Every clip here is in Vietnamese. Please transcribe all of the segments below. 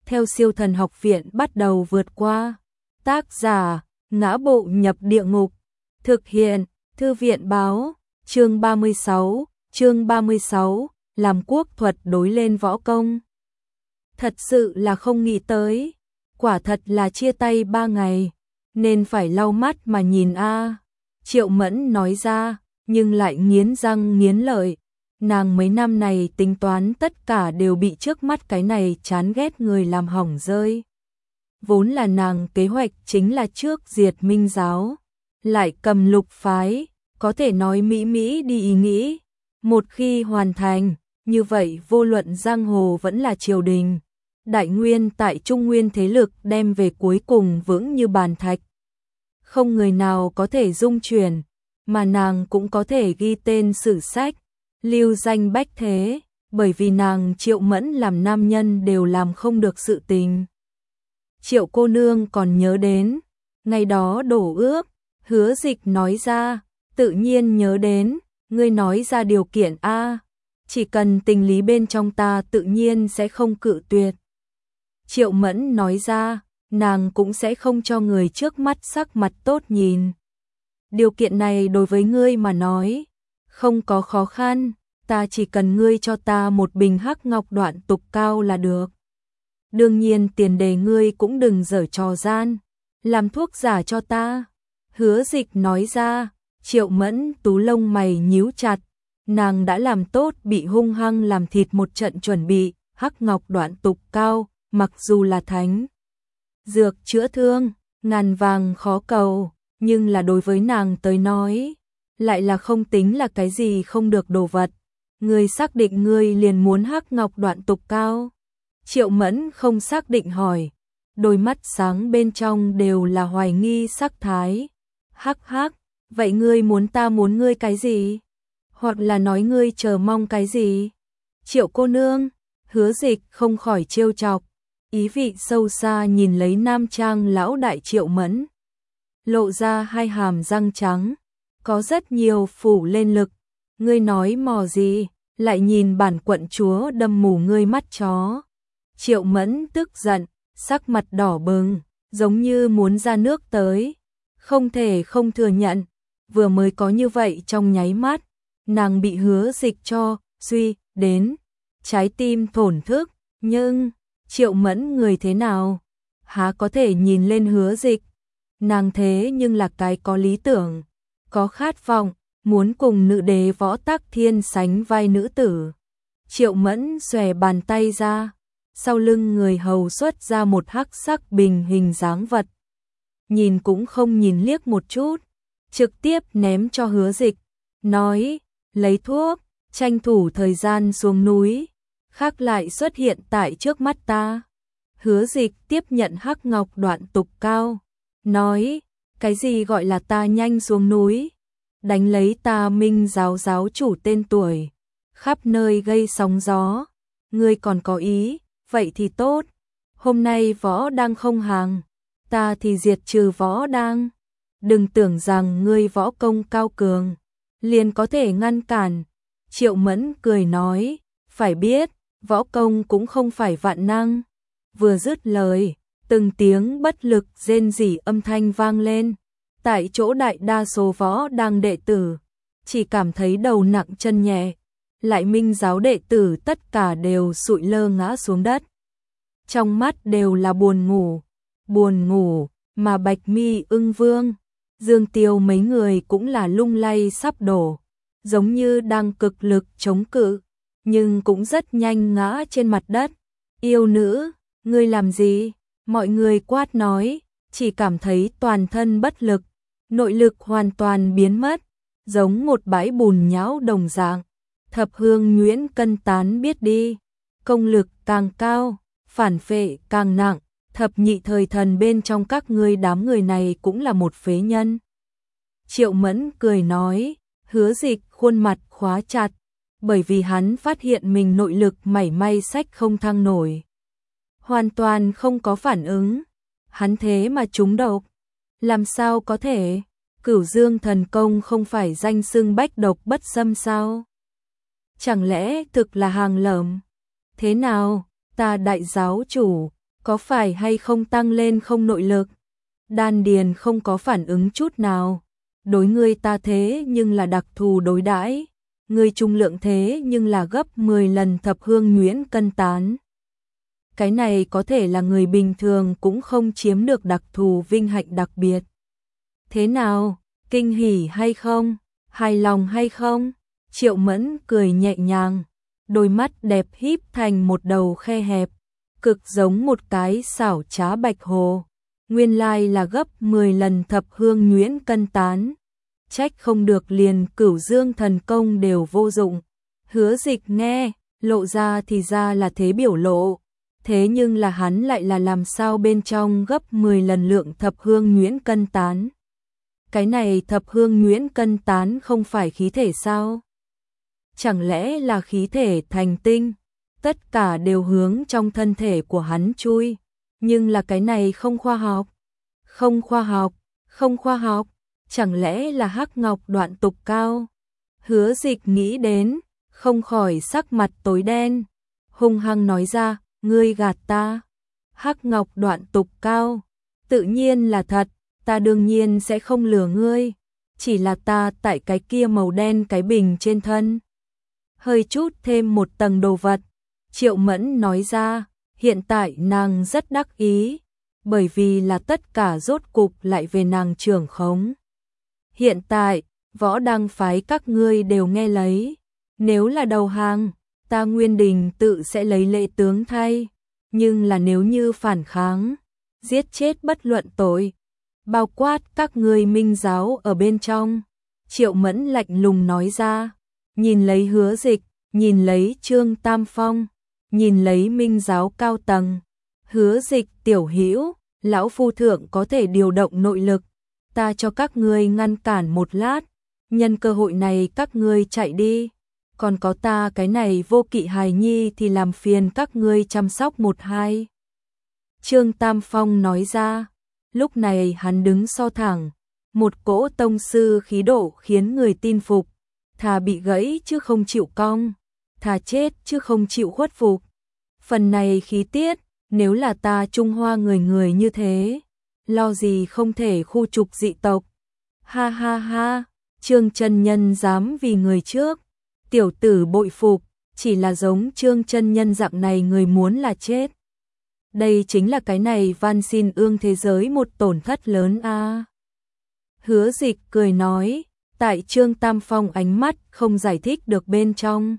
theo Siêu Thần Học Viện bắt đầu vượt qua. Tác giả: Ngã Bộ Nhập Địa Ngục. Thực hiện: Thư viện báo. Chương 36, làm quốc thuật đối lên võ công. Thật sự là không nghĩ tới, quả thật là chia tay 3 ngày, nên phải lau mắt mà nhìn a. Triệu Mẫn nói ra, nhưng lại nghiến răng nghiến lợi. Nàng mấy năm này tính toán tất cả đều bị trước mắt cái này chán ghét người làm hỏng rơi. Vốn là nàng kế hoạch chính là trước diệt Minh giáo, lại cầm Lục phái, có thể nói mỹ mỹ đi ý nghĩ. Một khi hoàn thành, như vậy vô luận giang hồ vẫn là triều đình, đại nguyên tại Trung Nguyên thế lực đem về cuối cùng vững như bàn thạch. Không người nào có thể dung chuyển, mà nàng cũng có thể ghi tên sử sách, lưu danh bách thế, bởi vì nàng Triệu Mẫn làm nam nhân đều làm không được sự tình. Triệu cô nương còn nhớ đến, ngày đó đổ ước, Hứa Dịch nói ra, tự nhiên nhớ đến, ngươi nói ra điều kiện a, chỉ cần tình lý bên trong ta tự nhiên sẽ không cự tuyệt. Triệu Mẫn nói ra, nàng cũng sẽ không cho người trước mắt sắc mặt tốt nhìn. Điều kiện này đối với ngươi mà nói, không có khó khăn, ta chỉ cần ngươi cho ta một bình hắc ngọc đoạn tục cao là được. Đương nhiên tiền đề ngươi cũng đừng giở trò gian, làm thuốc giả cho ta. Hứa Dịch nói ra. Triệu Mẫn tú lông mày nhíu chặt, nàng đã làm tốt bị hung hăng làm thịt một trận chuẩn bị. Hắc ngọc đoạn tục cao, mặc dù là thánh dược chữa thương, ngàn vàng khó cầu, nhưng là đối với nàng tới nói, lại là không tính là cái gì không được đồ vật. Ngươi xác định ngươi liền muốn hắc ngọc đoạn tục cao? Triệu Mẫn không xác định hỏi, đôi mắt sáng bên trong đều là hoài nghi sắc thái. Hắc hắc, vậy ngươi muốn ta muốn ngươi cái gì? Hoặc là nói ngươi chờ mong cái gì? Triệu cô nương, Hứa Dịch không khỏi trêu chọc, ý vị sâu xa nhìn lấy nam trang lão đại Triệu Mẫn. Lộ ra hai hàm răng trắng, có rất nhiều phủ lên lực. Ngươi nói mò gì, lại nhìn bản quận chúa đâm mù ngươi mắt chó. Triệu Mẫn tức giận, sắc mặt đỏ bừng, giống như muốn ra nước tới. Không thể không thừa nhận, vừa mới có như vậy trong nháy mắt, nàng bị Hứa Dịch cho suy đến trái tim thổn thức, nhưng Triệu Mẫn người thế nào, há có thể nhìn lên Hứa Dịch. Nàng thế nhưng là cái có lý tưởng, có khát vọng, muốn cùng nữ đế Võ Tắc Thiên sánh vai nữ tử. Triệu Mẫn xòe bàn tay ra, sau lưng người hầu xuất ra một hắc sắc bình hình dáng vật. Nhìn cũng không nhìn liếc một chút, trực tiếp ném cho Hứa Dịch, nói, lấy thuốc, tranh thủ thời gian xuống núi, khác lại xuất hiện tại trước mắt ta. Hứa Dịch tiếp nhận hắc ngọc đoạn tục cao, nói, cái gì gọi là ta nhanh xuống núi, đánh lấy ta Minh giáo giáo chủ tên tuổi, khắp nơi gây sóng gió, ngươi còn có ý, vậy thì tốt, hôm nay Võ đang không hàng, ta thì diệt trừ Võ đang. Đừng tưởng rằng ngươi võ công cao cường, liền có thể ngăn cản. Triệu Mẫn cười nói, phải biết, võ công cũng không phải vạn năng. Vừa dứt lời, từng tiếng bất lực rên rỉ âm thanh vang lên. Tại chỗ đại đa số Võ đang đệ tử, chỉ cảm thấy đầu nặng chân nhẹ, lại Minh giáo đệ tử tất cả đều sụi lơ ngã xuống đất. Trong mắt đều là buồn ngủ, mà Bạch Mi Ưng Vương, Dương Tiêu mấy người cũng là lung lay sắp đổ, giống như đang cực lực chống cự, nhưng cũng rất nhanh ngã trên mặt đất. Yêu nữ, ngươi làm gì? Mọi người quát nói, chỉ cảm thấy toàn thân bất lực, nội lực hoàn toàn biến mất, giống một bãi bùn nhão đồng dạng. Thập hương nhuyễn cân tán biết đi, công lực càng cao, phản phệ càng nặng. Thập nhị thời thần bên trong các ngươi đám người này cũng là một phế nhân. Triệu Mẫn cười nói, Hứa Dịch khuôn mặt khóa chặt, bởi vì hắn phát hiện mình nội lực mảy may sách không thăng nổi. Hoàn toàn không có phản ứng, hắn thế mà trúng độc. Làm sao có thể, Cửu Dương thần công không phải danh xưng bách độc bất xâm sao? Chẳng lẽ thực là hàng lởm? Thế nào, ta đại giáo chủ, có phải hay không tăng lên không nội lực? Đan điền không có phản ứng chút nào. Đối ngươi ta thế nhưng là đặc thù đối đãi, ngươi trung lượng thế nhưng là gấp 10 lần thập hương nhuyễn cân tán. Cái này có thể là người bình thường cũng không chiếm được đặc thù vinh hạnh đặc biệt. Thế nào, kinh hỉ hay không? Hài lòng hay không? Triệu Mẫn cười nhẹ nhàng, đôi mắt đẹp híp thành một đầu khe hẹp, cực giống một cái xảo trá bạch hồ. Nguyên lai là gấp 10 lần thập hương nhuyễn cân tán. Trách không được liền Cửu Dương thần công đều vô dụng. Hứa Dịch nghe, lộ ra thì ra là thế biểu lộ. Thế nhưng là hắn lại là làm sao bên trong gấp 10 lần lượng thập hương nhuyễn cân tán. Cái này thập hương nhuyễn cân tán không phải khí thể sao? Chẳng lẽ là khí thể thành tinh? Tất cả đều hướng trong thân thể của hắn chui. Nhưng là cái này không khoa học. Không khoa học, không khoa học. Chẳng lẽ là hắc ngọc đoạn tục cao? Hứa Dịch nghĩ đến, không khỏi sắc mặt tối đen. Hung hăng nói ra, ngươi gạt ta. Hắc ngọc đoạn tục cao, tự nhiên là thật, ta đương nhiên sẽ không lừa ngươi. Chỉ là ta tại cái kia màu đen cái bình trên thân hơi chút thêm một tầng đồ vật. Triệu Mẫn nói ra, hiện tại nàng rất đắc ý, bởi vì là tất cả rốt cục lại về nàng trưởng khống. Hiện tại, Võ Đăng phái các ngươi đều nghe lấy, nếu là đầu hàng, ta Nguyên Đình tự sẽ lấy lệ tướng thay, nhưng là nếu như phản kháng, giết chết bất luận tội, bao quát các ngươi Minh giáo ở bên trong. Triệu Mẫn lạnh lùng nói ra, nhìn lấy Hứa Dịch, nhìn lấy Trương Tam Phong, nhìn lấy Minh giáo cao tầng. Hứa Dịch tiểu hữu, lão phu thượng có thể điều động nội lực, ta cho các ngươi ngăn cản một lát, nhân cơ hội này các ngươi chạy đi, còn có ta cái này vô kỵ hài nhi thì làm phiền các ngươi chăm sóc một hai. Trương Tam Phong nói ra, lúc này hắn đứng so thẳng, một cỗ tông sư khí độ khiến người tin phục, thà bị gãy chứ không chịu cong, thà chết chứ không chịu khuất phục. Phần này khí tiết, nếu là ta Trung Hoa người người như thế, lo gì không thể khu trục dị tộc. Ha ha ha, Trương chân nhân dám vì người trước, tiểu tử bội phục, chỉ là giống Trương chân nhân dạng này người muốn là chết. Đây chính là cái này van xin ương thế giới một tổn thất lớn a. Hứa Dịch cười nói, tại Trương Tam Phong ánh mắt không giải thích được bên trong.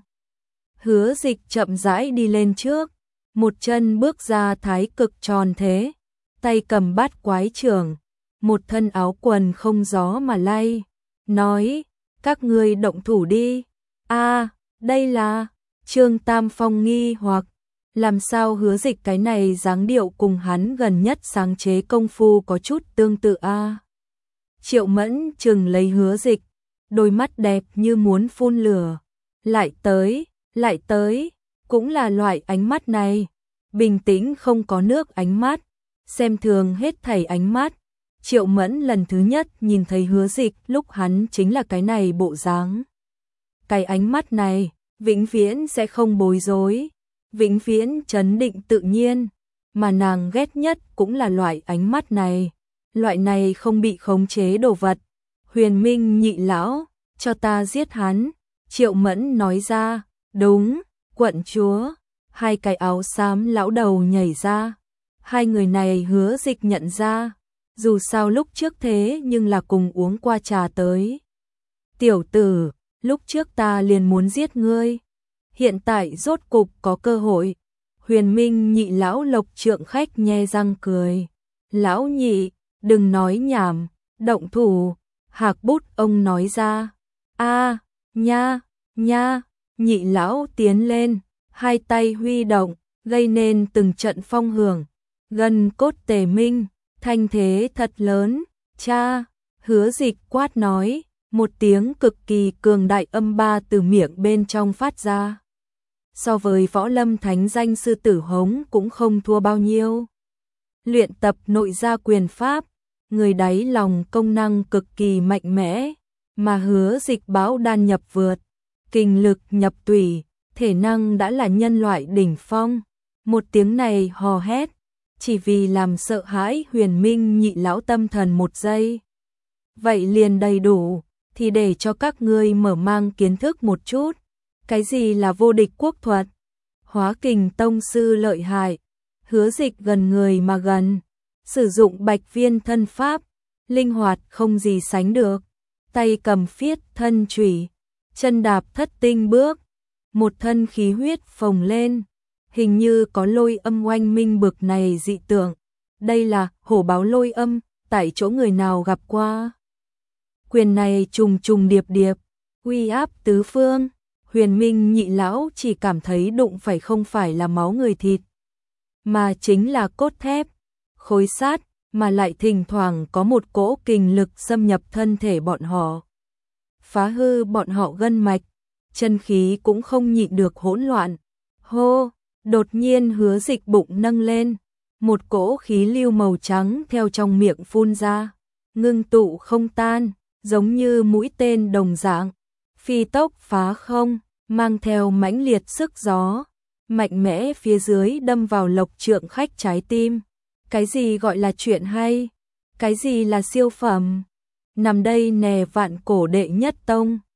Hứa Dịch chậm rãi đi lên trước, một chân bước ra thái cực tròn thế, tay cầm bát quái trưởng, một thân áo quần không gió mà lay, nói, các ngươi động thủ đi. A, đây là Trương Tam Phong nghi hoặc, làm sao Hứa Dịch cái này dáng điệu cùng hắn gần nhất sáng chế công phu có chút tương tự a. Triệu Mẫn chừng lấy Hứa Dịch, đôi mắt đẹp như muốn phun lửa, lại tới, cũng là loại ánh mắt này, bình tĩnh không có nước ánh mắt, xem thường hết thảy ánh mắt. Triệu Mẫn lần thứ nhất nhìn thấy Hứa Dịch lúc hắn chính là cái này bộ dáng. Cái ánh mắt này, vĩnh viễn sẽ không bối rối, vĩnh viễn trấn định tự nhiên, mà nàng ghét nhất cũng là loại ánh mắt này, loại này không bị khống chế đồ vật. Huyền Minh nhị lão, cho ta giết hắn. Triệu Mẫn nói ra, đúng, quận chúa. Hai cái áo xám lão đầu nhảy ra. Hai người này Hứa Dịch nhận ra, dù sao lúc trước thế nhưng là cùng uống qua trà tới. Tiểu tử, lúc trước ta liền muốn giết ngươi, hiện tại rốt cục có cơ hội. Huyền Minh nhị lão Lộc Trượng Khách nhe răng cười, lão nhị, đừng nói nhảm, động thủ. Hạc Bút ông nói ra, a, nha, nha. Nhị lão tiến lên, hai tay huy động, gây nên từng trận phong hưởng, gân cốt tề minh, thanh thế thật lớn. Cha, Hứa Dịch quát nói, một tiếng cực kỳ cường đại âm ba từ miệng bên trong phát ra. So với võ lâm thánh danh sư tử hống cũng không thua bao nhiêu. Luyện tập nội gia quyền pháp, người đáy lòng công năng cực kỳ mạnh mẽ, mà Hứa Dịch bão đan nhập vượt, kinh lực nhập tủy, thể năng đã là nhân loại đỉnh phong. Một tiếng này hò hét, chỉ vì làm sợ hãi Huyền Minh nhị lão tâm thần một giây. Vậy liền đầy đủ, thì để cho các ngươi mở mang kiến thức một chút. Cái gì là vô địch quốc thuật? Hóa kình tông sư lợi hại, Hứa Dịch gần người mà gần, sử dụng bạch viên thân pháp, linh hoạt không gì sánh được, tay cầm phiết thân chủy, chân đạp thất tinh bước, một thân khí huyết phồng lên, hình như có lôi âm oanh minh bực này dị tượng. Đây là hổ báo lôi âm, tại chỗ người nào gặp qua. Quyền này trùng trùng điệp điệp, uy áp tứ phương. Huyền Minh nhị lão chỉ cảm thấy đụng phải không phải là máu người thịt, mà chính là cốt thép, khối sắt, mà lại thỉnh thoảng có một cỗ kình lực xâm nhập thân thể bọn họ, phá hư bọn họ gân mạch, chân khí cũng không nhịn được hỗn loạn. Hô, đột nhiên Hứa Dịch bụng nâng lên, một cỗ khí lưu màu trắng theo trong miệng phun ra, ngưng tụ không tan, giống như mũi tên đồng dạng, phi tốc phá không, mang theo mãnh liệt sức gió, mạnh mẽ phía dưới đâm vào Lộc Trượng Khách trái tim. Cái gì gọi là chuyện hay? Cái gì là siêu phẩm? Nằm đây nè, vạn cổ đệ nhất tông.